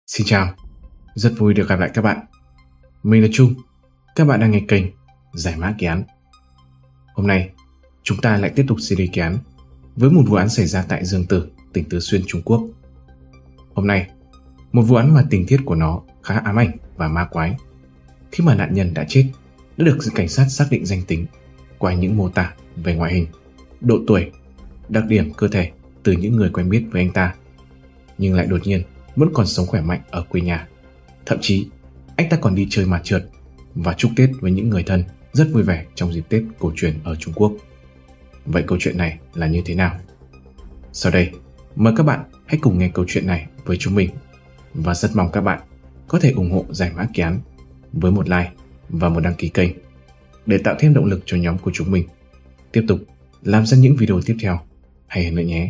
Xin chào, rất vui được gặp lại các bạn. Mình là Trung, các bạn đang nghe kênh Giải mã kỳ án. Hôm nay, chúng ta lại tiếp tục series kỳ án với một vụ án xảy ra tại Dương Tử, tỉnh Tứ Xuyên, Trung Quốc. Hôm nay, một vụ án mà tình tiết của nó khá ám ảnh và ma quái, khi mà nạn nhân đã chết đã được cảnh sát xác định danh tính qua những mô tả về ngoại hình, độ tuổi, đặc điểm cơ thể từ những người quen biết với anh ta, nhưng lại đột nhiên vẫn còn sống khỏe mạnh ở quê nhà. Thậm chí, anh ta còn đi chơi mặt trượt và chúc Tết với những người thân rất vui vẻ trong dịp Tết cổ truyền ở Trung Quốc. Vậy câu chuyện này là như thế nào? Sau đây, mời các bạn hãy cùng nghe câu chuyện này với chúng mình, và rất mong các bạn có thể ủng hộ Giải mã kỳ án với một like và một đăng ký kênh để tạo thêm động lực cho nhóm của chúng mình tiếp tục làm ra những video tiếp theo hay hơn nữa nhé.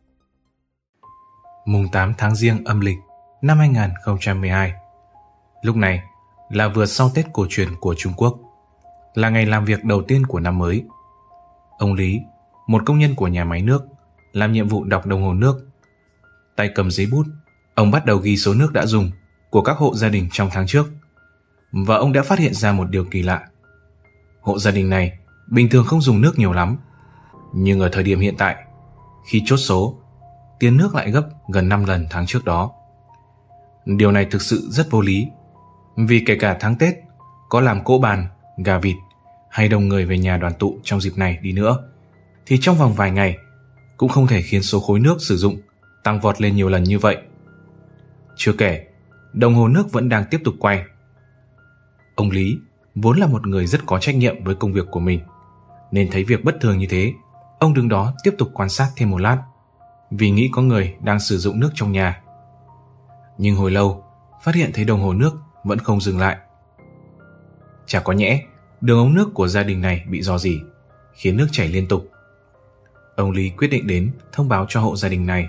Mùng 8 tháng Giêng âm lịch năm 2012. Lúc này là vừa sau Tết cổ truyền của Trung Quốc, là ngày làm việc đầu tiên của năm mới. Ông Lý, một công nhân của nhà máy nước, làm nhiệm vụ đọc đồng hồ nước. Tay cầm giấy bút, ông bắt đầu ghi số nước đã dùng của các hộ gia đình trong tháng trước. Và ông đã phát hiện ra một điều kỳ lạ. Hộ gia đình này bình thường không dùng nước nhiều lắm, nhưng ở thời điểm hiện tại, khi chốt số, tiền nước lại gấp gần 5 lần tháng trước đó. Điều này thực sự rất vô lý, vì kể cả tháng Tết có làm cỗ bàn, gà vịt hay đông người về nhà đoàn tụ trong dịp này đi nữa, thì trong vòng vài ngày cũng không thể khiến số khối nước sử dụng tăng vọt lên nhiều lần như vậy. Chưa kể, đồng hồ nước vẫn đang tiếp tục quay. Ông Lý vốn là một người rất có trách nhiệm với công việc của mình, nên thấy việc bất thường như thế, ông đứng đó tiếp tục quan sát thêm một lát, vì nghĩ có người đang sử dụng nước trong nhà. Nhưng hồi lâu, phát hiện thấy đồng hồ nước vẫn không dừng lại. Chả có nhẽ đường ống nước của gia đình này bị rò rỉ, khiến nước chảy liên tục. Ông Lý quyết định đến thông báo cho hộ gia đình này.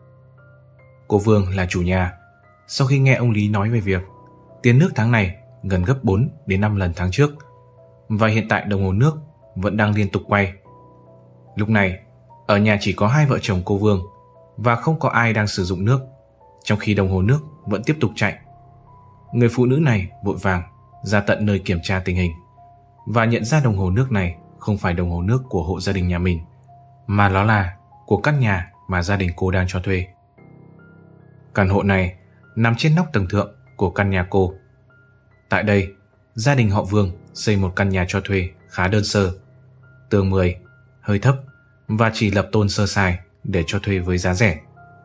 Cô Vương là chủ nhà, sau khi nghe ông Lý nói về việc tiền nước tháng này gần gấp 4 đến 5 lần tháng trước, và hiện tại đồng hồ nước vẫn đang liên tục quay. Lúc này, ở nhà chỉ có hai vợ chồng cô Vương và không có ai đang sử dụng nước, trong khi đồng hồ nước vẫn tiếp tục chạy. Người phụ nữ này vội vàng ra tận nơi kiểm tra tình hình và nhận ra đồng hồ nước này không phải đồng hồ nước của hộ gia đình nhà mình, mà nó là của căn nhà mà gia đình cô đang cho thuê. Căn hộ này nằm trên nóc tầng thượng của căn nhà cô. Tại đây, gia đình họ Vương xây một căn nhà cho thuê khá đơn sơ, tường 10, hơi thấp và chỉ lập tôn sơ sài để cho thuê với giá rẻ.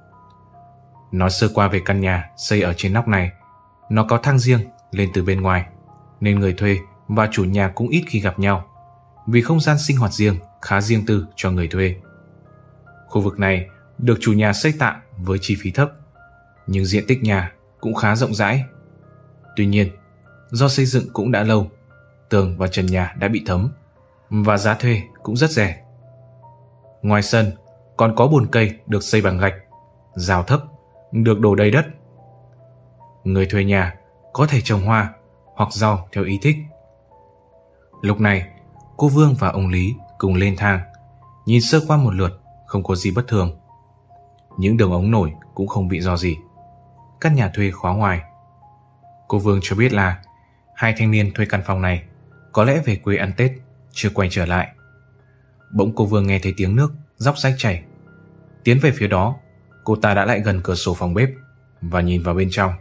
Nói sơ qua về căn nhà xây ở trên nóc này, nó có thang riêng lên từ bên ngoài, nên người thuê và chủ nhà cũng ít khi gặp nhau, vì không gian sinh hoạt riêng khá riêng tư cho người thuê. Khu vực này được chủ nhà xây tạm với chi phí thấp, nhưng diện tích nhà cũng khá rộng rãi. Tuy nhiên, do xây dựng cũng đã lâu, tường và trần nhà đã bị thấm và giá thuê cũng rất rẻ. Ngoài sân còn có bồn cây được xây bằng gạch, rào thấp, được đổ đầy đất. Người thuê nhà có thể trồng hoa hoặc rau theo ý thích. Lúc này, cô Vương và ông Lý cùng lên thang, nhìn sơ qua một lượt, không có gì bất thường. Những đường ống nổi cũng không bị rò rỉ. Căn nhà thuê khóa ngoài. Cô Vương cho biết là hai thanh niên thuê căn phòng này có lẽ về quê ăn Tết, chưa quay trở lại. Bỗng cô Vương nghe thấy tiếng nước róc rách chảy. Tiến về phía đó, cô ta đã lại gần cửa sổ phòng bếp và nhìn vào bên trong.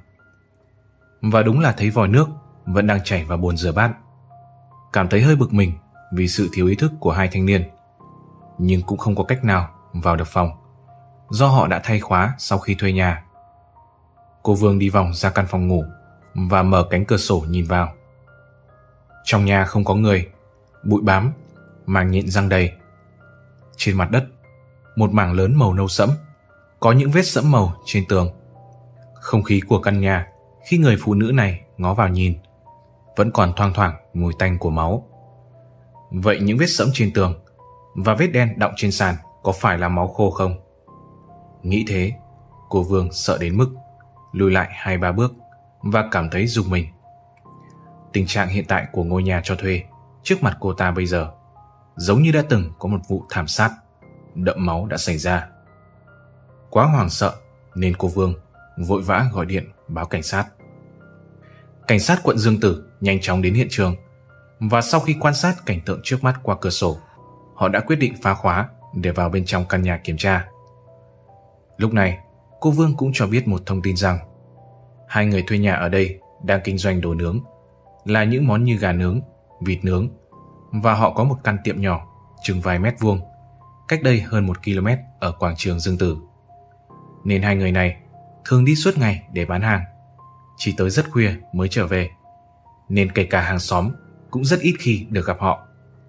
Và đúng là thấy vòi nước vẫn đang chảy vào bồn rửa bát. Cảm thấy hơi bực mình vì sự thiếu ý thức của hai thanh niên, nhưng cũng không có cách nào vào được phòng, do họ đã thay khóa sau khi thuê nhà. Cô Vương đi vòng ra căn phòng ngủ và mở cánh cửa sổ nhìn vào. Trong nhà không có người, bụi bám, màng nhện răng đầy. Trên mặt đất, một mảng lớn màu nâu sẫm, có những vết sẫm màu trên tường. Không khí của căn nhà khi người phụ nữ này ngó vào nhìn vẫn còn thoang thoảng mùi tanh của máu. Vậy những vết sẫm trên tường và vết đen đọng trên sàn có phải là máu khô không? Nghĩ thế, cô Vương sợ đến mức lùi lại 2-3 bước và cảm thấy rùng mình. Tình trạng hiện tại của ngôi nhà cho thuê trước mặt cô ta bây giờ giống như đã từng có một vụ thảm sát đẫm máu đã xảy ra. Quá hoảng sợ nên cô Vương vội vã gọi điện báo cảnh sát. Cảnh sát quận Dương Tử nhanh chóng đến hiện trường, và sau khi quan sát cảnh tượng trước mắt qua cửa sổ, họ đã quyết định phá khóa để vào bên trong căn nhà kiểm tra. Lúc này, cô Vương cũng cho biết một thông tin rằng hai người thuê nhà ở đây đang kinh doanh đồ nướng, là những món như gà nướng, vịt nướng, và họ có một căn tiệm nhỏ chừng vài mét vuông cách đây hơn 1 km ở quảng trường Dương Tử. Nên hai người này thường đi suốt ngày để bán hàng, chỉ tới rất khuya mới trở về, nên kể cả hàng xóm cũng rất ít khi được gặp họ.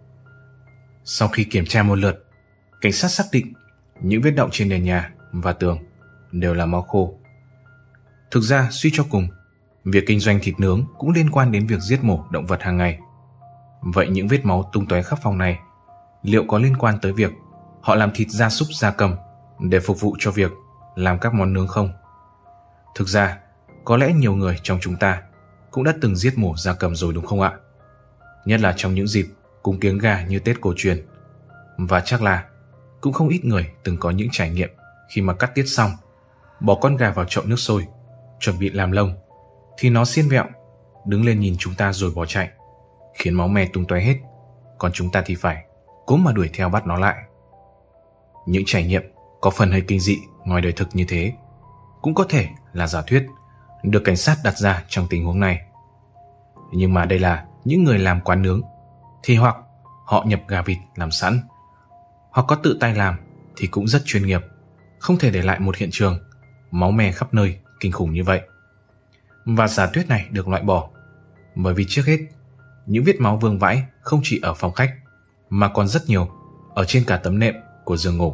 Sau khi kiểm tra một lượt, cảnh sát xác định những vết đọng trên nền nhà và tường đều là máu khô. Thực ra suy cho cùng, việc kinh doanh thịt nướng cũng liên quan đến việc giết mổ động vật hàng ngày. Vậy những vết máu tung tóe khắp phòng này liệu có liên quan tới việc họ làm thịt gia súc gia cầm để phục vụ cho việc làm các món nướng không? Thực ra, có lẽ nhiều người trong chúng ta cũng đã từng giết mổ gia cầm rồi đúng không ạ? Nhất là trong những dịp cúng kiếng gà như Tết cổ truyền. Và chắc là cũng không ít người từng có những trải nghiệm khi mà cắt tiết xong, bỏ con gà vào chậu nước sôi, chuẩn bị làm lông, thì nó xiên vẹo, đứng lên nhìn chúng ta rồi bỏ chạy, khiến máu me tung tóe hết, còn chúng ta thì phải cố mà đuổi theo bắt nó lại. Những trải nghiệm có phần hơi kinh dị ngoài đời thực như thế cũng có thể là giả thuyết được cảnh sát đặt ra trong tình huống này. Nhưng mà đây là những người làm quán nướng, thì hoặc họ nhập gà vịt làm sẵn, hoặc có tự tay làm thì cũng rất chuyên nghiệp, không thể để lại một hiện trường máu me khắp nơi kinh khủng như vậy. Và giả thuyết này được loại bỏ bởi vì trước hết, những vết máu vương vãi không chỉ ở phòng khách mà còn rất nhiều ở trên cả tấm nệm của giường ngủ.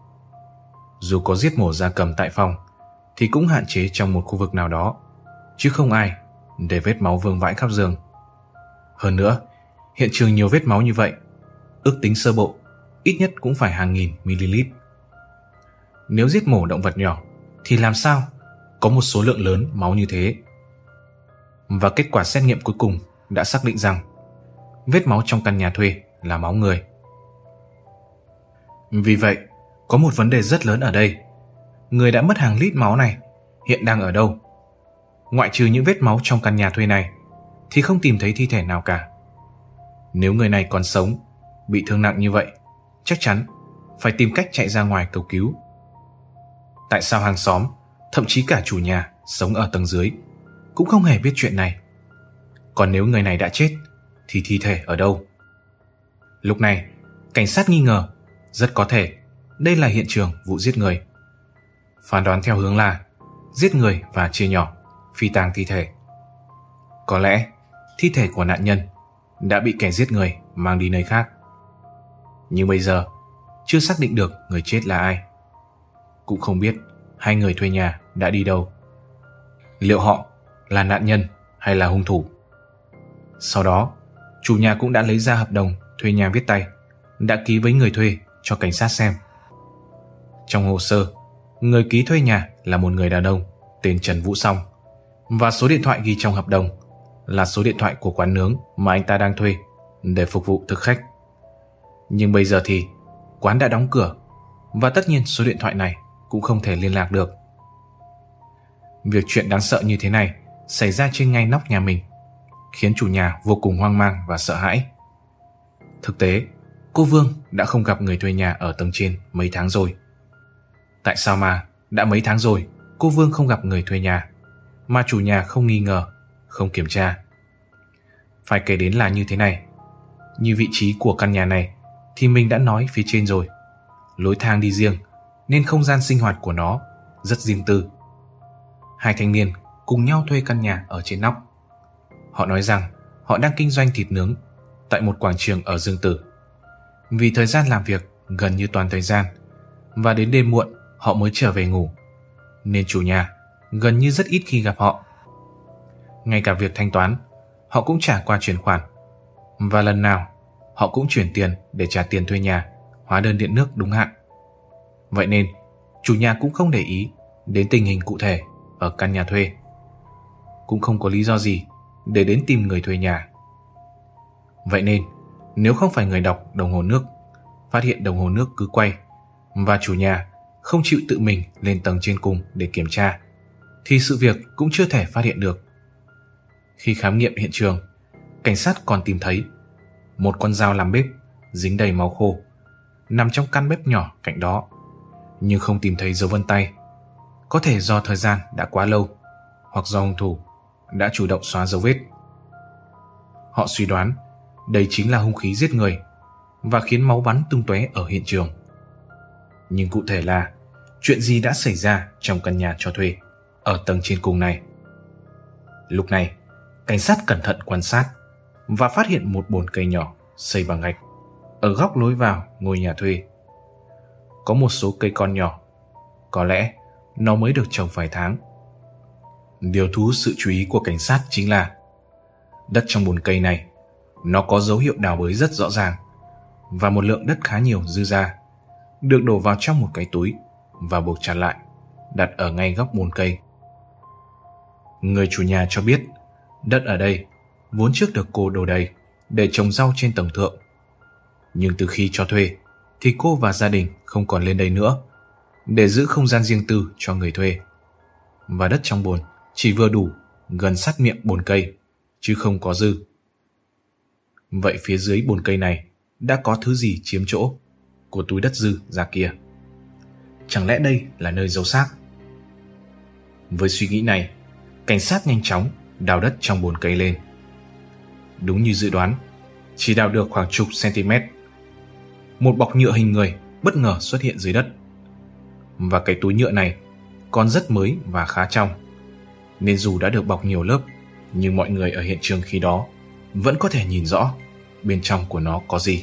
Dù có giết mổ gia cầm tại phòng thì cũng hạn chế trong một khu vực nào đó, chứ không ai để vết máu vương vãi khắp giường. Hơn nữa, hiện trường nhiều vết máu như vậy, ước tính sơ bộ ít nhất cũng phải hàng nghìn ml. Nếu giết mổ động vật nhỏ thì làm sao có một số lượng lớn máu như thế? Và kết quả xét nghiệm cuối cùng đã xác định rằng vết máu trong căn nhà thuê là máu người. Vì vậy, có một vấn đề rất lớn ở đây. Người đã mất hàng lít máu này hiện đang ở đâu? Ngoại trừ những vết máu trong căn nhà thuê này thì không tìm thấy thi thể nào cả. Nếu người này còn sống, bị thương nặng như vậy, chắc chắn phải tìm cách chạy ra ngoài cầu cứu. Tại sao hàng xóm, thậm chí cả chủ nhà sống ở tầng dưới cũng không hề biết chuyện này? Còn nếu người này đã chết thì thi thể ở đâu? Lúc này, cảnh sát nghi ngờ rất có thể đây là hiện trường vụ giết người. Phán đoán theo hướng là giết người và chia nhỏ, phi tang thi thể. Có lẽ thi thể của nạn nhân đã bị kẻ giết người mang đi nơi khác. Nhưng bây giờ chưa xác định được người chết là ai. Cũng không biết hai người thuê nhà đã đi đâu. Liệu họ là nạn nhân hay là hung thủ? Sau đó, chủ nhà cũng đã lấy ra hợp đồng thuê nhà viết tay, đã ký với người thuê cho cảnh sát xem. Trong hồ sơ, người ký thuê nhà là một người đàn ông tên Trần Vũ Song, và số điện thoại ghi trong hợp đồng là số điện thoại của quán nướng mà anh ta đang thuê để phục vụ thực khách. Nhưng bây giờ thì quán đã đóng cửa, và tất nhiên số điện thoại này cũng không thể liên lạc được. Việc chuyện đáng sợ như thế này xảy ra trên ngay nóc nhà mình, khiến chủ nhà vô cùng hoang mang và sợ hãi. Thực tế, cô Vương đã không gặp người thuê nhà ở tầng trên mấy tháng rồi. Tại sao mà đã mấy tháng rồi cô Vương không gặp người thuê nhà, mà chủ nhà không nghi ngờ, không kiểm tra? Phải kể đến là như thế này. Như vị trí của căn nhà này thì mình đã nói phía trên rồi. Lối thang đi riêng, nên không gian sinh hoạt của nó rất riêng tư. Hai thanh niên cùng nhau thuê căn nhà ở trên nóc. Họ nói rằng họ đang kinh doanh thịt nướng tại một quảng trường ở Dương Tử. Vì thời gian làm việc gần như toàn thời gian, và đến đêm muộn họ mới trở về ngủ, nên chủ nhà gần như rất ít khi gặp họ. Ngay cả việc thanh toán, họ cũng trả qua chuyển khoản, và lần nào họ cũng chuyển tiền để trả tiền thuê nhà, hóa đơn điện nước đúng hạn. Vậy nên chủ nhà cũng không để ý đến tình hình cụ thể ở căn nhà thuê, cũng không có lý do gì để đến tìm người thuê nhà. Vậy nên nếu không phải người đọc đồng hồ nước phát hiện đồng hồ nước cứ quay, và chủ nhà không chịu tự mình lên tầng trên cùng để kiểm tra, thì sự việc cũng chưa thể phát hiện được. Khi khám nghiệm hiện trường, cảnh sát còn tìm thấy một con dao làm bếp dính đầy máu khô nằm trong căn bếp nhỏ cạnh đó, nhưng không tìm thấy dấu vân tay. Có thể do thời gian đã quá lâu, hoặc do hung thủ đã chủ động xóa dấu vết. Họ suy đoán đây chính là hung khí giết người và khiến máu bắn tung tóe ở hiện trường. Nhưng cụ thể là chuyện gì đã xảy ra trong căn nhà cho thuê ở tầng trên cùng này? Lúc này, cảnh sát cẩn thận quan sát và phát hiện một bồn cây nhỏ xây bằng gạch ở góc lối vào ngôi nhà thuê. Có một số cây con nhỏ, có lẽ nó mới được trồng vài tháng. Điều thu hút sự chú ý của cảnh sát chính là đất trong bồn cây này nó có dấu hiệu đào bới rất rõ ràng, và một lượng đất khá nhiều dư ra được đổ vào trong một cái túi và buộc chặt lại, đặt ở ngay góc bồn cây. Người chủ nhà cho biết đất ở đây vốn trước được cô đổ đầy để trồng rau trên tầng thượng, nhưng từ khi cho thuê thì cô và gia đình không còn lên đây nữa để giữ không gian riêng tư cho người thuê, và đất trong bồn chỉ vừa đủ gần sát miệng bồn cây chứ không có dư. Vậy phía dưới bồn cây này đã có thứ gì chiếm chỗ của túi đất dư ra kia? Chẳng lẽ đây là nơi giấu xác? Với suy nghĩ này, cảnh sát nhanh chóng đào đất trong bồn cây lên. Đúng như dự đoán, chỉ đào được khoảng chục cm, một bọc nhựa hình người bất ngờ xuất hiện dưới đất. Và cái túi nhựa này còn rất mới và khá trong, nên dù đã được bọc nhiều lớp, nhưng mọi người ở hiện trường khi đó vẫn có thể nhìn rõ bên trong của nó có gì.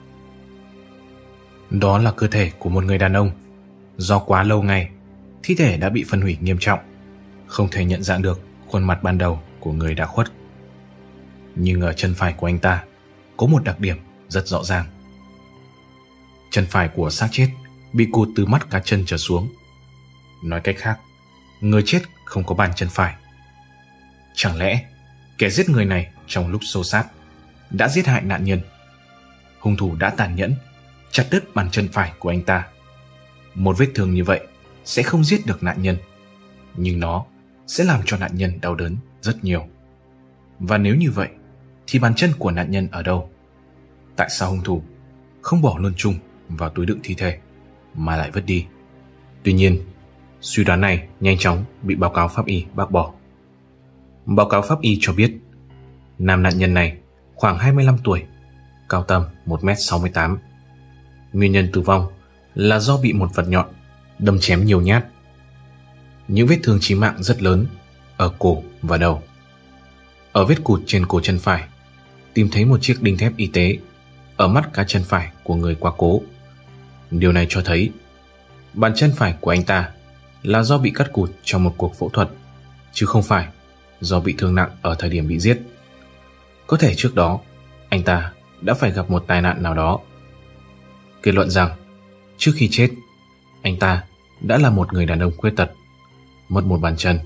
Đó là cơ thể của một người đàn ông. Do quá lâu ngày, thi thể đã bị phân hủy nghiêm trọng, không thể nhận dạng được khuôn mặt ban đầu của người đã khuất. Nhưng ở chân phải của anh ta có một đặc điểm rất rõ ràng. Chân phải của xác chết bị cụt từ mắt cá chân trở xuống. Nói cách khác, người chết không có bàn chân phải. Chẳng lẽ kẻ giết người này trong lúc xô xát đã giết hại nạn nhân? Hung thủ đã tàn nhẫn chặt đứt bàn chân phải của anh ta. Một vết thương như vậy sẽ không giết được nạn nhân, nhưng nó sẽ làm cho nạn nhân đau đớn rất nhiều. Và nếu như vậy thì bàn chân của nạn nhân ở đâu? Tại sao hung thủ không bỏ luôn chung vào túi đựng thi thể mà lại vứt đi? Tuy nhiên, suy đoán này nhanh chóng bị báo cáo pháp y bác bỏ. Báo cáo pháp y cho biết nam nạn nhân này khoảng 25 tuổi, cao tầm 1m68. Nguyên nhân tử vong là do bị một vật nhọn đâm chém nhiều nhát. Những vết thương chí mạng rất lớn ở cổ và đầu. Ở vết cụt trên cổ chân phải tìm thấy một chiếc đinh thép y tế ở mắt cá chân phải của người quá cố. Điều này cho thấy bàn chân phải của anh ta là do bị cắt cụt trong một cuộc phẫu thuật, chứ không phải do bị thương nặng ở thời điểm bị giết. Có thể trước đó anh ta đã phải gặp một tai nạn nào đó. Kết luận rằng trước khi chết, anh ta đã là một người đàn ông khuyết tật, mất một bàn chân.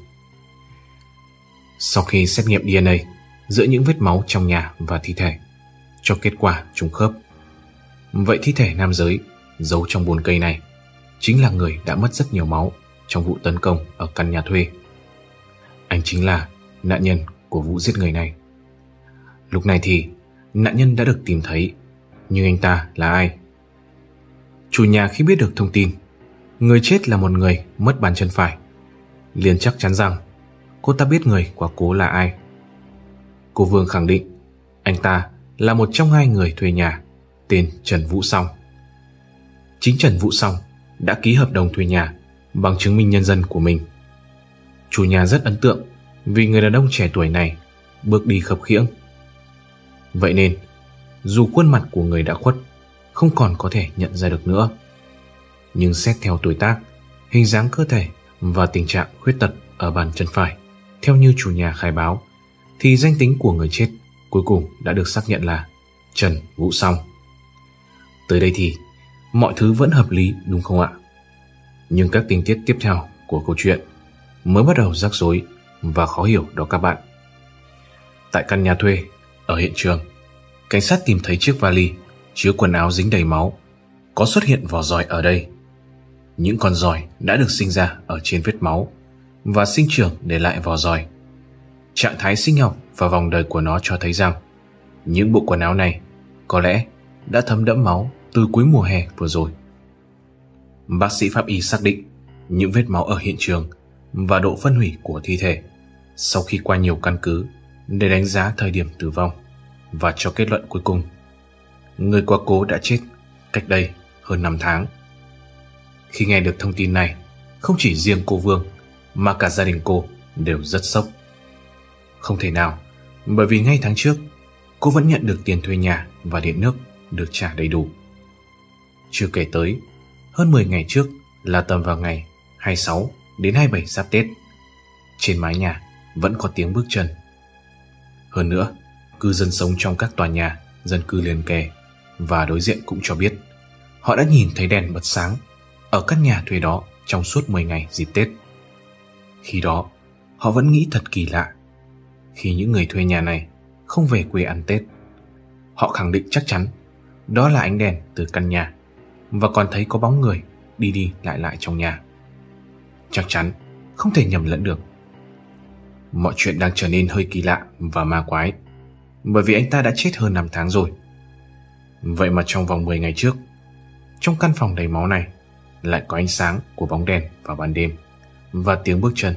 Sau khi xét nghiệm DNA giữa những vết máu trong nhà và thi thể cho kết quả trùng khớp, vậy thi thể nam giới giấu trong bồn cây này chính là người đã mất rất nhiều máu trong vụ tấn công ở căn nhà thuê. Anh chính là nạn nhân của vụ giết người này. Lúc này thì nạn nhân đã được tìm thấy, nhưng anh ta là ai? Chủ nhà khi biết được thông tin người chết là một người mất bàn chân phải, liền chắc chắn rằng cô ta biết người quá cố là ai. Cô Vương khẳng định anh ta là một trong hai người thuê nhà tên Trần Vũ Song. Chính Trần Vũ Song đã ký hợp đồng thuê nhà bằng chứng minh nhân dân của mình. Chủ nhà rất ấn tượng vì người đàn ông trẻ tuổi này bước đi khập khiễng. Vậy nên dù khuôn mặt của người đã khuất không còn có thể nhận ra được nữa, nhưng xét theo tuổi tác, hình dáng cơ thể và tình trạng khuyết tật ở bàn chân phải theo như chủ nhà khai báo, thì danh tính của người chết cuối cùng đã được xác nhận là Trần Vũ Song. Tới đây thì mọi thứ vẫn hợp lý đúng không ạ? Nhưng các tình tiết tiếp theo của câu chuyện mới bắt đầu rắc rối và khó hiểu đó các bạn. Tại căn nhà thuê, ở hiện trường, cảnh sát tìm thấy chiếc vali chứa quần áo dính đầy máu. Có xuất hiện vỏ giỏi ở đây. Những con giỏi đã được sinh ra ở trên vết máu và sinh trưởng để lại vỏ giòi. Trạng thái sinh học và vòng đời của nó cho thấy rằng những bộ quần áo này có lẽ đã thấm đẫm máu từ cuối mùa hè vừa rồi. Bác sĩ pháp y xác định những vết máu ở hiện trường và độ phân hủy của thi thể sau khi qua nhiều căn cứ để đánh giá thời điểm tử vong và cho kết luận cuối cùng: người quá cố đã chết cách đây hơn 5 tháng. Khi nghe được thông tin này, không chỉ riêng cô Vương mà cả gia đình cô đều rất sốc. Không thể nào, bởi vì ngay tháng trước cô vẫn nhận được tiền thuê nhà và điện nước được trả đầy đủ. Chưa kể tới, hơn 10 ngày trước là tầm vào ngày 26 đến 27 giáp Tết, trên mái nhà vẫn có tiếng bước chân. Hơn nữa, cư dân sống trong các tòa nhà dân cư liền kề và đối diện cũng cho biết họ đã nhìn thấy đèn bật sáng ở căn nhà thuê đó trong suốt 10 ngày dịp Tết. Khi đó, họ vẫn nghĩ thật kỳ lạ khi những người thuê nhà này không về quê ăn Tết. Họ khẳng định chắc chắn đó là ánh đèn từ căn nhà và còn thấy có bóng người đi đi lại lại trong nhà. Chắc chắn không thể nhầm lẫn được. Mọi chuyện đang trở nên hơi kỳ lạ và ma quái, bởi vì anh ta đã chết hơn 5 tháng rồi. Vậy mà trong vòng 10 ngày trước, trong căn phòng đầy máu này lại có ánh sáng của bóng đèn vào ban đêm và tiếng bước chân.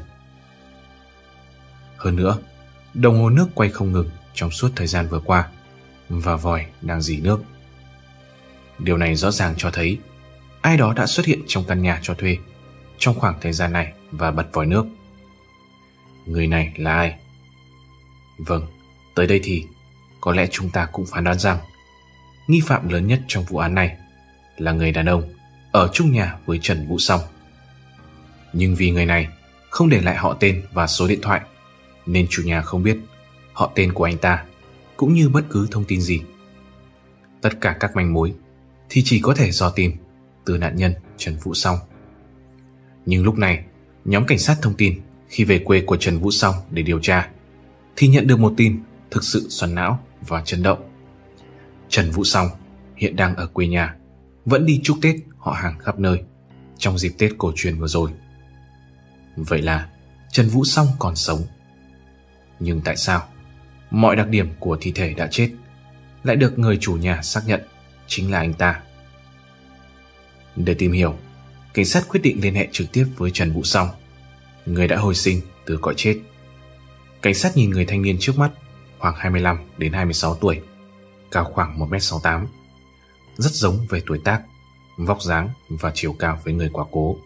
Hơn nữa, đồng hồ nước quay không ngừng trong suốt thời gian vừa qua và vòi đang rỉ nước. Điều này rõ ràng cho thấy ai đó đã xuất hiện trong căn nhà cho thuê trong khoảng thời gian này và bật vòi nước. Người này là ai? Vâng, tới đây thì có lẽ chúng ta cũng phán đoán rằng nghi phạm lớn nhất trong vụ án này là người đàn ông ở chung nhà với Trần Vũ Song. Nhưng vì người này không để lại họ tên và số điện thoại, nên chủ nhà không biết họ tên của anh ta cũng như bất cứ thông tin gì. Tất cả các manh mối thì chỉ có thể dò tìm từ nạn nhân Trần Vũ Song. Nhưng lúc này, nhóm cảnh sát thông tin khi về quê của Trần Vũ Song để điều tra thì nhận được một tin thực sự xoắn não và chấn động. Trần Vũ Song hiện đang ở quê nhà, vẫn đi chúc Tết họ hàng khắp nơi trong dịp Tết cổ truyền vừa rồi. Vậy là Trần Vũ Song còn sống. Nhưng tại sao mọi đặc điểm của thi thể đã chết lại được người chủ nhà xác nhận chính là anh ta? Để tìm hiểu, cảnh sát quyết định liên hệ trực tiếp với Trần Vũ Song, người đã hồi sinh từ cõi chết. Cảnh sát nhìn người thanh niên trước mắt khoảng 25 đến 26 tuổi, cao khoảng 1m68, rất giống về tuổi tác, vóc dáng và chiều cao với người quá cố.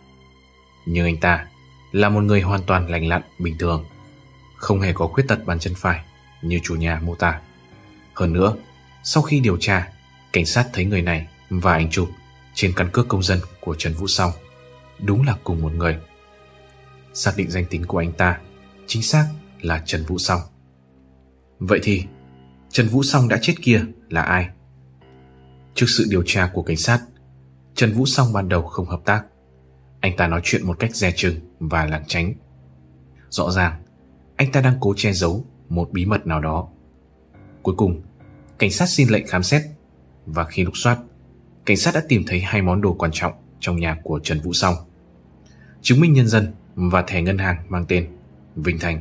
Nhưng anh ta là một người hoàn toàn lành lặn bình thường, không hề có khuyết tật bàn chân phải như chủ nhà mô tả. Hơn nữa, sau khi điều tra, cảnh sát thấy người này và ảnh chụp trên căn cước công dân của Trần Vũ Song đúng là cùng một người. Xác định danh tính của anh ta chính xác là Trần Vũ Song. Vậy thì Trần Vũ Song đã chết kia là ai? Trước sự điều tra của cảnh sát, Trần Vũ Song ban đầu không hợp tác. Anh ta nói chuyện một cách dè chừng và lảng tránh. Rõ ràng anh ta đang cố che giấu một bí mật nào đó. Cuối cùng, cảnh sát xin lệnh khám xét, và khi lục soát, cảnh sát đã tìm thấy 2 món đồ quan trọng trong nhà của Trần Vũ Song: chứng minh nhân dân và thẻ ngân hàng mang tên Vinh Thành.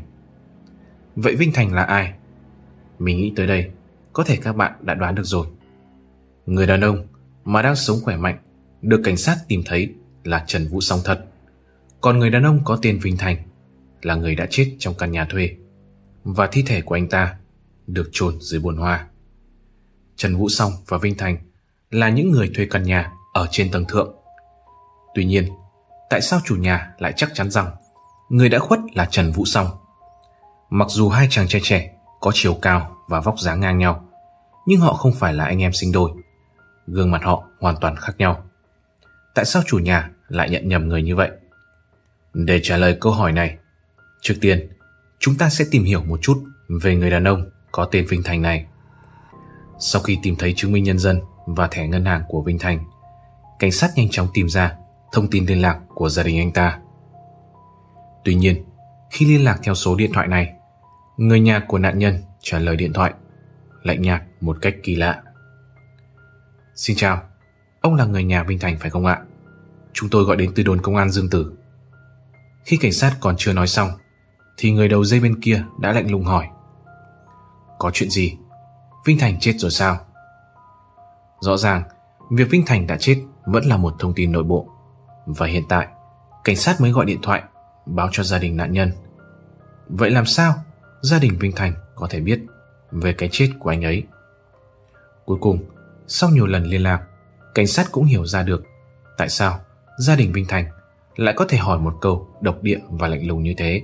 Vậy Vinh Thành là ai? Mình nghĩ tới đây có thể các bạn đã đoán được rồi. Người đàn ông mà đang sống khỏe mạnh được cảnh sát tìm thấy là Trần Vũ Song thật. Còn người đàn ông có tên Vinh Thành là người đã chết trong căn nhà thuê, và thi thể của anh ta được chôn dưới bồn hoa. Trần Vũ Song và Vinh Thành là những người thuê căn nhà ở trên tầng thượng. Tuy nhiên, tại sao chủ nhà lại chắc chắn rằng người đã khuất là Trần Vũ Song? Mặc dù hai chàng trai trẻ có chiều cao và vóc dáng ngang nhau, nhưng họ không phải là anh em sinh đôi. Gương mặt họ hoàn toàn khác nhau. Tại sao chủ nhà lại nhận nhầm người như vậy? Để trả lời câu hỏi này, trước tiên chúng ta sẽ tìm hiểu một chút về người đàn ông có tên Vinh Thành này. Sau khi tìm thấy chứng minh nhân dân và thẻ ngân hàng của Vinh Thành, cảnh sát nhanh chóng tìm ra thông tin liên lạc của gia đình anh ta. Tuy nhiên, khi liên lạc theo số điện thoại này, người nhà của nạn nhân trả lời điện thoại lạnh nhạt một cách kỳ lạ. Xin chào, ông là người nhà Vinh Thành phải không ạ? Chúng tôi gọi đến từ đồn công an Dương Tử. Khi cảnh sát còn chưa nói xong thì người đầu dây bên kia đã lạnh lùng hỏi: Có chuyện gì? Vinh Thành chết rồi sao? Rõ ràng việc Vinh Thành đã chết vẫn là một thông tin nội bộ, và hiện tại cảnh sát mới gọi điện thoại báo cho gia đình nạn nhân. Vậy làm sao gia đình Vinh Thành có thể biết về cái chết của anh ấy? Cuối cùng, sau nhiều lần liên lạc, cảnh sát cũng hiểu ra được tại sao gia đình Vinh Thành lại có thể hỏi một câu độc địa và lạnh lùng như thế.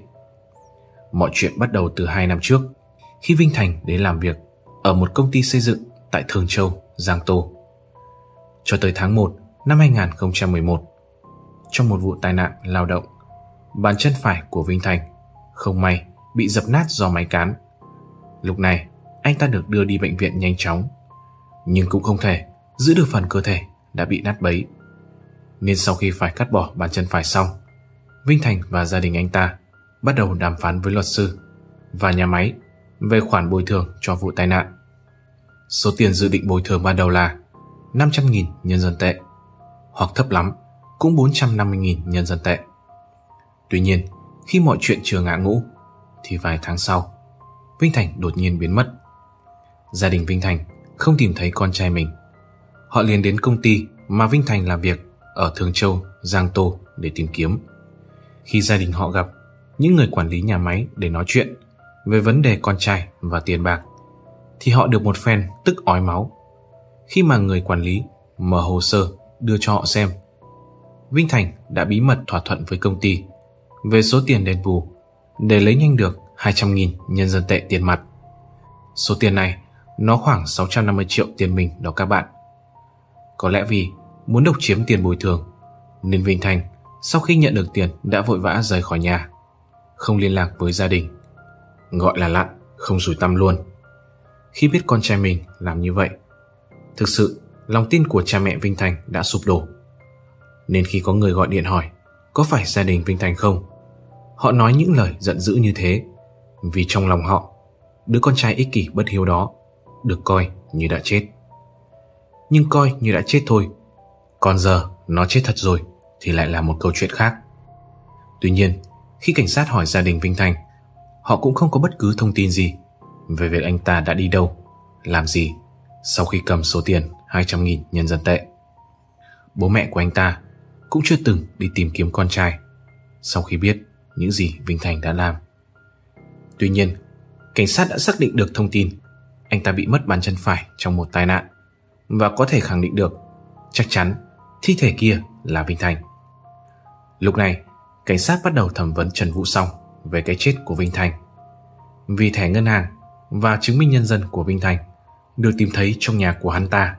Mọi chuyện bắt đầu từ 2 năm trước, khi Vinh Thành đến làm việc ở một công ty xây dựng tại Thường Châu, Giang Tô. Cho tới tháng 1 năm 2011, trong một vụ tai nạn lao động, bàn chân phải của Vinh Thành không may bị dập nát do máy cán. Lúc này, anh ta được đưa đi bệnh viện nhanh chóng, nhưng cũng không thể giữ được phần cơ thể đã bị nát bấy. Nên sau khi phải cắt bỏ bàn chân phải xong, Vinh Thành và gia đình anh ta bắt đầu đàm phán với luật sư và nhà máy về khoản bồi thường cho vụ tai nạn. Số tiền dự định bồi thường ban đầu là 500.000 nhân dân tệ, hoặc thấp lắm cũng 450.000 nhân dân tệ. Tuy nhiên, khi mọi chuyện chưa ngã ngũ thì vài tháng sau, Vinh Thành đột nhiên biến mất. Gia đình Vinh Thành không tìm thấy con trai mình. Họ liền đến công ty mà Vinh Thành làm việc ở Thường Châu, Giang Tô để tìm kiếm. Khi gia đình họ gặp những người quản lý nhà máy để nói chuyện về vấn đề con trai và tiền bạc, thì họ được một phen tức ói máu khi mà người quản lý mở hồ sơ đưa cho họ xem. Vinh Thành đã bí mật thỏa thuận với công ty về số tiền đền bù để lấy nhanh được 200.000 nhân dân tệ tiền mặt. Số tiền này nó khoảng 650 triệu tiền mình đó các bạn. Có lẽ vì muốn độc chiếm tiền bồi thường nên Vinh Thành sau khi nhận được tiền đã vội vã rời khỏi nhà, không liên lạc với gia đình, gọi là lặn không rủi tăm luôn. Khi biết con trai mình làm như vậy, thực sự lòng tin của cha mẹ Vinh Thành đã sụp đổ. Nên khi có người gọi điện hỏi có phải gia đình Vinh Thành không, họ nói những lời giận dữ như thế, vì trong lòng họ, đứa con trai ích kỷ bất hiếu đó được coi như đã chết. Nhưng coi như đã chết thôi, còn giờ nó chết thật rồi thì lại là một câu chuyện khác. Tuy nhiên, khi cảnh sát hỏi gia đình Vinh Thành, họ cũng không có bất cứ thông tin gì về việc anh ta đã đi đâu, làm gì sau khi cầm số tiền 200.000 nhân dân tệ. Bố mẹ của anh ta cũng chưa từng đi tìm kiếm con trai sau khi biết những gì Vinh Thành đã làm. Tuy nhiên, cảnh sát đã xác định được thông tin anh ta bị mất bàn chân phải trong một tai nạn, và có thể khẳng định được chắc chắn thi thể kia là Vinh Thành. Lúc này, cảnh sát bắt đầu thẩm vấn Trần Vũ Song về cái chết của Vinh Thành, vì thẻ ngân hàng và chứng minh nhân dân của Vinh Thành được tìm thấy trong nhà của hắn ta.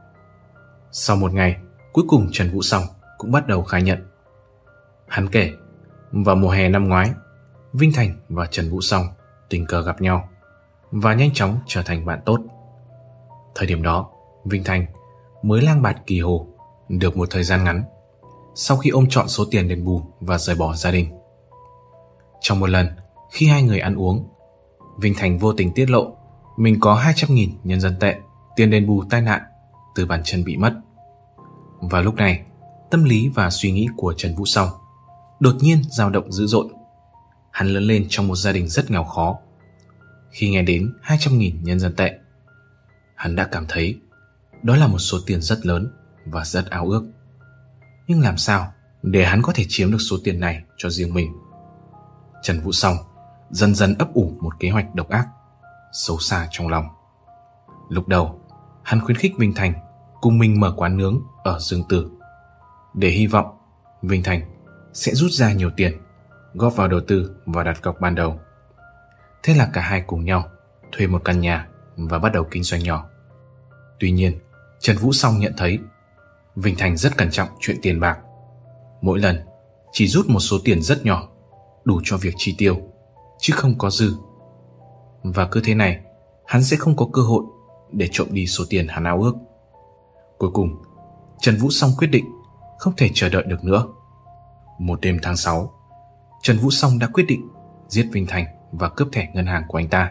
Sau một ngày, cuối cùng Trần Vũ Song cũng bắt đầu khai nhận. Hắn kể, vào mùa hè năm ngoái, Vinh Thành và Trần Vũ Song tình cờ gặp nhau và nhanh chóng trở thành bạn tốt. Thời điểm đó, Vinh Thành mới lang bạt kỳ hồ được một thời gian ngắn sau khi ôm trọn số tiền đền bù và rời bỏ gia đình. Trong một lần, khi hai người ăn uống, Vinh Thành vô tình tiết lộ mình có 200.000 nhân dân tệ tiền đền bù tai nạn từ bàn chân bị mất. Và lúc này, tâm lý và suy nghĩ của Trần Vũ Song đột nhiên dao động dữ dội. Hắn lớn lên trong một gia đình rất nghèo khó. Khi nghe đến 200.000 nhân dân tệ, hắn đã cảm thấy đó là một số tiền rất lớn và rất ao ước. Nhưng làm sao để hắn có thể chiếm được số tiền này cho riêng mình? Trần Vũ Song dần dần ấp ủ một kế hoạch độc ác, xấu xa trong lòng. Lúc đầu, hắn khuyến khích Vinh Thành cùng mình mở quán nướng ở Dương Tử, để hy vọng Vinh Thành sẽ rút ra nhiều tiền góp vào đầu tư và đặt cọc ban đầu. Thế là cả hai cùng nhau thuê một căn nhà và bắt đầu kinh doanh nhỏ. Tuy nhiên, Trần Vũ Song nhận thấy Vinh Thành rất cẩn trọng chuyện tiền bạc. Mỗi lần chỉ rút một số tiền rất nhỏ, đủ cho việc chi tiêu, chứ không có dư. Và cứ thế này, hắn sẽ không có cơ hội để trộm đi số tiền hắn ao ước. Cuối cùng, Trần Vũ Song quyết định không thể chờ đợi được nữa. Một đêm tháng 6, Trần Vũ Song đã quyết định giết Vinh Thành và cướp thẻ ngân hàng của anh ta.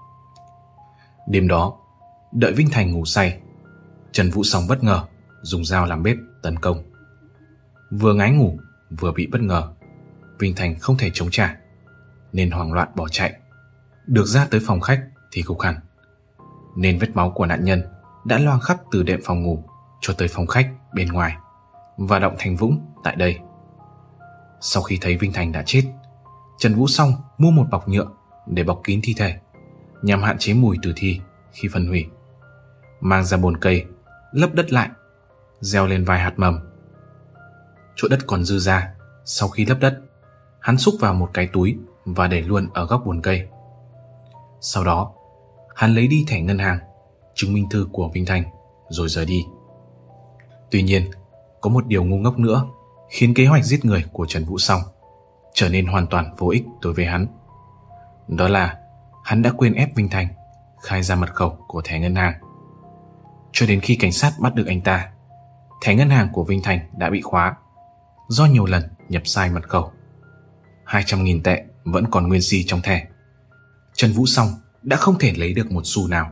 Đêm đó, đợi Vinh Thành ngủ say, Trần Vũ Song bất ngờ dùng dao làm bếp tấn công. Vừa ngái ngủ vừa bị bất ngờ, Vinh Thành không thể chống trả, nên hoảng loạn bỏ chạy. Được ra tới phòng khách thì gục hẳn, nên vết máu của nạn nhân đã loang khắp từ đệm phòng ngủ cho tới phòng khách bên ngoài và động thành vũng tại đây. Sau khi thấy Vinh Thành đã chết, Trần Vũ Song mua một bọc nhựa để bọc kín thi thể, nhằm hạn chế mùi tử thi khi phân hủy. Mang ra bồn cây, lấp đất lại, gieo lên vài hạt mầm. Chỗ đất còn dư ra, sau khi lấp đất, hắn xúc vào một cái túi và để luôn ở góc bồn cây. Sau đó, hắn lấy đi thẻ ngân hàng, chứng minh thư của Vinh Thành rồi rời đi. Tuy nhiên, có một điều ngu ngốc nữa khiến kế hoạch giết người của Trần Vũ Song trở nên hoàn toàn vô ích đối với hắn. Đó là hắn đã quên ép Vinh Thành khai ra mật khẩu của thẻ ngân hàng. Cho đến khi cảnh sát bắt được anh ta, thẻ ngân hàng của Vinh Thành đã bị khóa do nhiều lần nhập sai mật khẩu. 200.000 tệ vẫn còn nguyên si trong thẻ. Trần Vũ Song đã không thể lấy được một xu nào.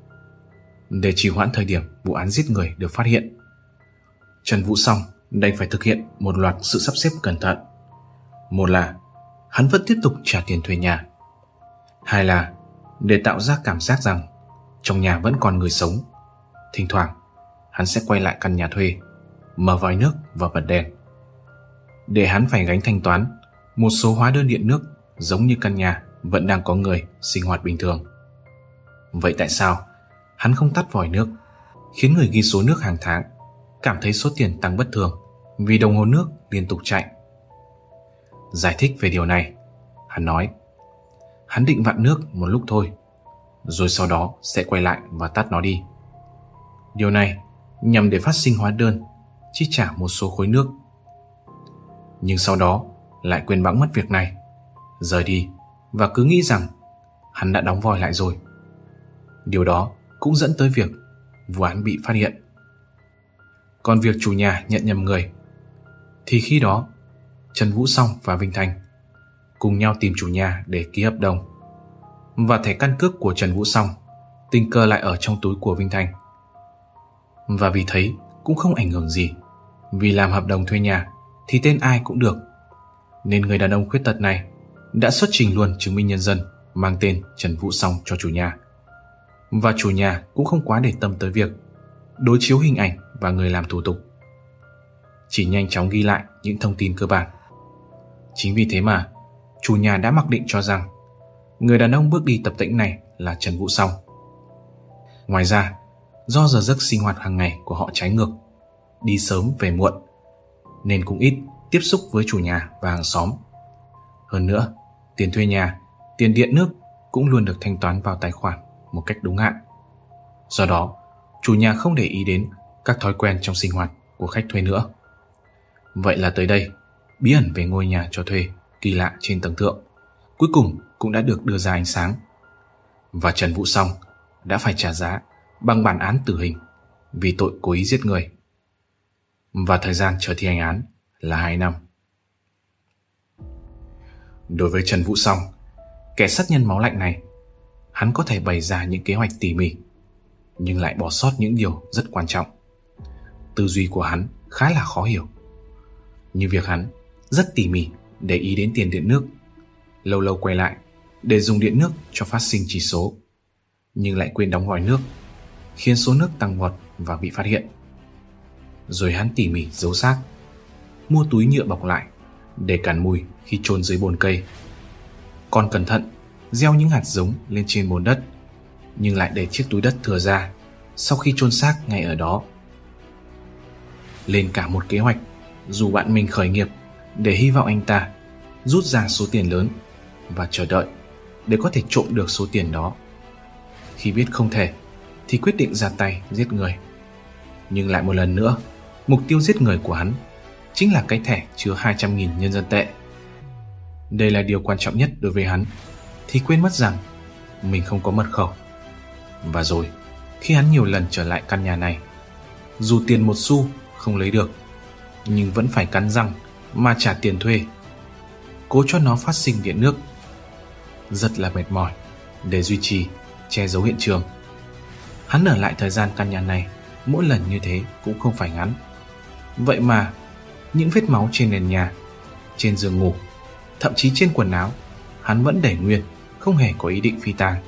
Để trì hoãn thời điểm vụ án giết người được phát hiện, Trần Vũ Song đành phải thực hiện một loạt sự sắp xếp cẩn thận. Một là hắn vẫn tiếp tục trả tiền thuê nhà. Hai là để tạo ra cảm giác rằng trong nhà vẫn còn người sống, thỉnh thoảng hắn sẽ quay lại căn nhà thuê, mở vòi nước và bật đèn. Để hắn phải gánh thanh toán một số hóa đơn điện nước giống như căn nhà vẫn đang có người sinh hoạt bình thường. Vậy tại sao hắn không tắt vòi nước, khiến người ghi số nước hàng tháng cảm thấy số tiền tăng bất thường vì đồng hồ nước liên tục chạy? Giải thích về điều này, hắn nói hắn định vặn nước một lúc thôi, rồi sau đó sẽ quay lại và tắt nó đi. Điều này nhằm để phát sinh hóa đơn chi trả một số khối nước. Nhưng sau đó lại quên bẵng mất việc này, rời đi và cứ nghĩ rằng hắn đã đóng vòi lại rồi. Điều đó cũng dẫn tới việc vụ án bị phát hiện. Còn việc chủ nhà nhận nhầm người thì khi đó Trần Vũ Song và Vinh Thành cùng nhau tìm chủ nhà để ký hợp đồng, và thẻ căn cước của Trần Vũ Song tình cờ lại ở trong túi của Vinh Thành. Và vì thấy cũng không ảnh hưởng gì, vì làm hợp đồng thuê nhà thì tên ai cũng được, nên người đàn ông khuyết tật này đã xuất trình luôn chứng minh nhân dân mang tên Trần Vũ Song cho chủ nhà. Và chủ nhà cũng không quá để tâm tới việc đối chiếu hình ảnh và người làm thủ tục, chỉ nhanh chóng ghi lại những thông tin cơ bản. Chính vì thế mà chủ nhà đã mặc định cho rằng người đàn ông bước đi tập tễnh này là Trần Vũ Song. Ngoài ra, do giờ giấc sinh hoạt hàng ngày của họ trái ngược, đi sớm về muộn, nên cũng ít tiếp xúc với chủ nhà và hàng xóm. Hơn nữa, tiền thuê nhà, tiền điện nước cũng luôn được thanh toán vào tài khoản một cách đúng hạn. Do đó, chủ nhà không để ý đến các thói quen trong sinh hoạt của khách thuê nữa. Vậy là tới đây, bí ẩn về ngôi nhà cho thuê kỳ lạ trên tầng thượng cuối cùng cũng đã được đưa ra ánh sáng. Và Trần Vũ Song đã phải trả giá bằng bản án tử hình vì tội cố ý giết người. Và thời gian chờ thi hành án là 2 năm. Đối với Trần Vũ Song, kẻ sát nhân máu lạnh này, hắn có thể bày ra những kế hoạch tỉ mỉ, nhưng lại bỏ sót những điều rất quan trọng. Tư duy của hắn khá là khó hiểu, như việc hắn rất tỉ mỉ để ý đến tiền điện nước, lâu lâu quay lại để dùng điện nước cho phát sinh chỉ số, nhưng lại quên đóng vòi nước, khiến số nước tăng vọt và bị phát hiện. Rồi hắn tỉ mỉ giấu xác, mua túi nhựa bọc lại để cản mùi khi chôn dưới bồn cây, còn cẩn thận gieo những hạt giống lên trên bồn đất, nhưng lại để chiếc túi đất thừa ra sau khi chôn xác ngay ở đó. Lên cả một kế hoạch dù bạn mình khởi nghiệp để hy vọng anh ta rút ra số tiền lớn và chờ đợi để có thể trộm được số tiền đó. Khi biết không thể thì quyết định ra tay giết người. Nhưng lại một lần nữa, mục tiêu giết người của hắn chính là cái thẻ chứa 200.000 nhân dân tệ. Đây là điều quan trọng nhất đối với hắn, thì quên mất rằng mình không có mật khẩu. Và rồi, khi hắn nhiều lần trở lại căn nhà này, dù tiền một xu không lấy được, nhưng vẫn phải cắn răng mà trả tiền thuê, cố cho nó phát sinh điện nước. Rất là mệt mỏi để duy trì, che giấu hiện trường. Hắn ở lại thời gian căn nhà này mỗi lần như thế cũng không phải ngắn. Vậy mà những vết máu trên nền nhà, trên giường ngủ Thậm chí trên quần áo hắn vẫn để nguyên, không hề có ý định phi tang.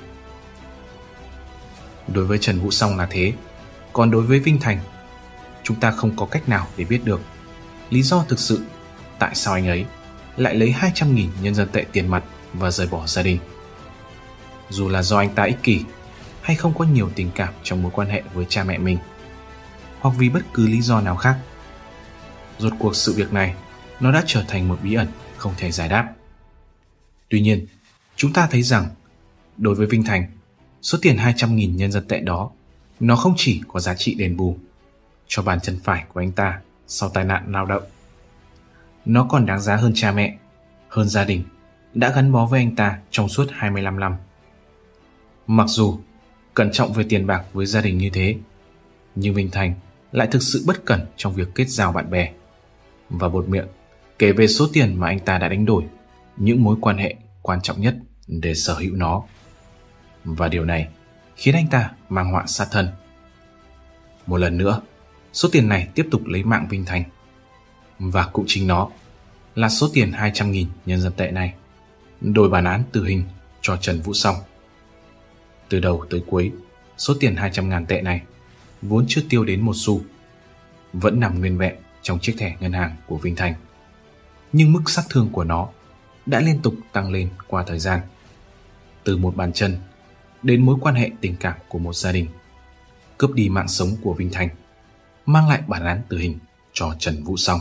Đối với Trần Vũ Song là thế, còn đối với Vinh Thành, chúng ta không có cách nào để biết được lý do thực sự tại sao anh ấy lại lấy 200.000 nhân dân tệ tiền mặt và rời bỏ gia đình. Dù là do anh ta ích kỷ hay không có nhiều tình cảm trong mối quan hệ với cha mẹ mình, hoặc vì bất cứ lý do nào khác, rốt cuộc sự việc này nó đã trở thành một bí ẩn không thể giải đáp. Tuy nhiên, chúng ta thấy rằng đối với Vinh Thành, số tiền 200.000 nhân dân tệ đó nó không chỉ có giá trị đền bù cho bàn chân phải của anh ta sau tai nạn lao động. Nó còn đáng giá hơn cha mẹ, hơn gia đình đã gắn bó với anh ta trong suốt 25 năm. Mặc dù cẩn trọng về tiền bạc với gia đình như thế, nhưng Vinh Thành lại thực sự bất cẩn trong việc kết giao bạn bè và buột miệng kể về số tiền mà anh ta đã đánh đổi những mối quan hệ quan trọng nhất để sở hữu nó. Và điều này khiến anh ta mang họa sát thân. Một lần nữa, số tiền này tiếp tục lấy mạng Vinh Thành. Và cũng chính nó là số tiền 200.000 nhân dân tệ này đổi bản án tử hình cho Trần Vũ Song. Từ đầu tới cuối, số tiền 200.000 tệ này vốn chưa tiêu đến một xu, vẫn nằm nguyên vẹn trong chiếc thẻ ngân hàng của Vinh Thành. Nhưng mức sát thương của nó đã liên tục tăng lên qua thời gian, từ một bàn chân đến mối quan hệ tình cảm của một gia đình, cướp đi mạng sống của Vinh Thành, mang lại bản án tử hình cho Trần Vũ Song.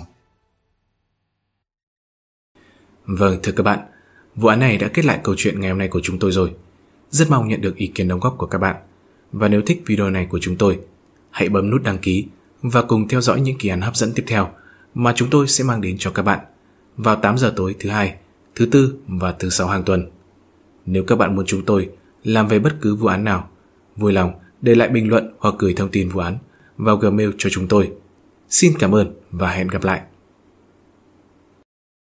Vâng, thưa các bạn, vụ án này đã kết lại câu chuyện ngày hôm nay của chúng tôi rồi. Rất mong nhận được ý kiến đóng góp của các bạn. Và nếu thích video này của chúng tôi, hãy bấm nút đăng ký và cùng theo dõi những kỳ án hấp dẫn tiếp theo mà chúng tôi sẽ mang đến cho các bạn vào 8 giờ tối thứ Hai, thứ Tư và thứ Sáu hàng tuần. Nếu các bạn muốn chúng tôi làm về bất cứ vụ án nào, vui lòng để lại bình luận hoặc gửi thông tin vụ án vào Gmail cho chúng tôi. Xin cảm ơn và hẹn gặp lại.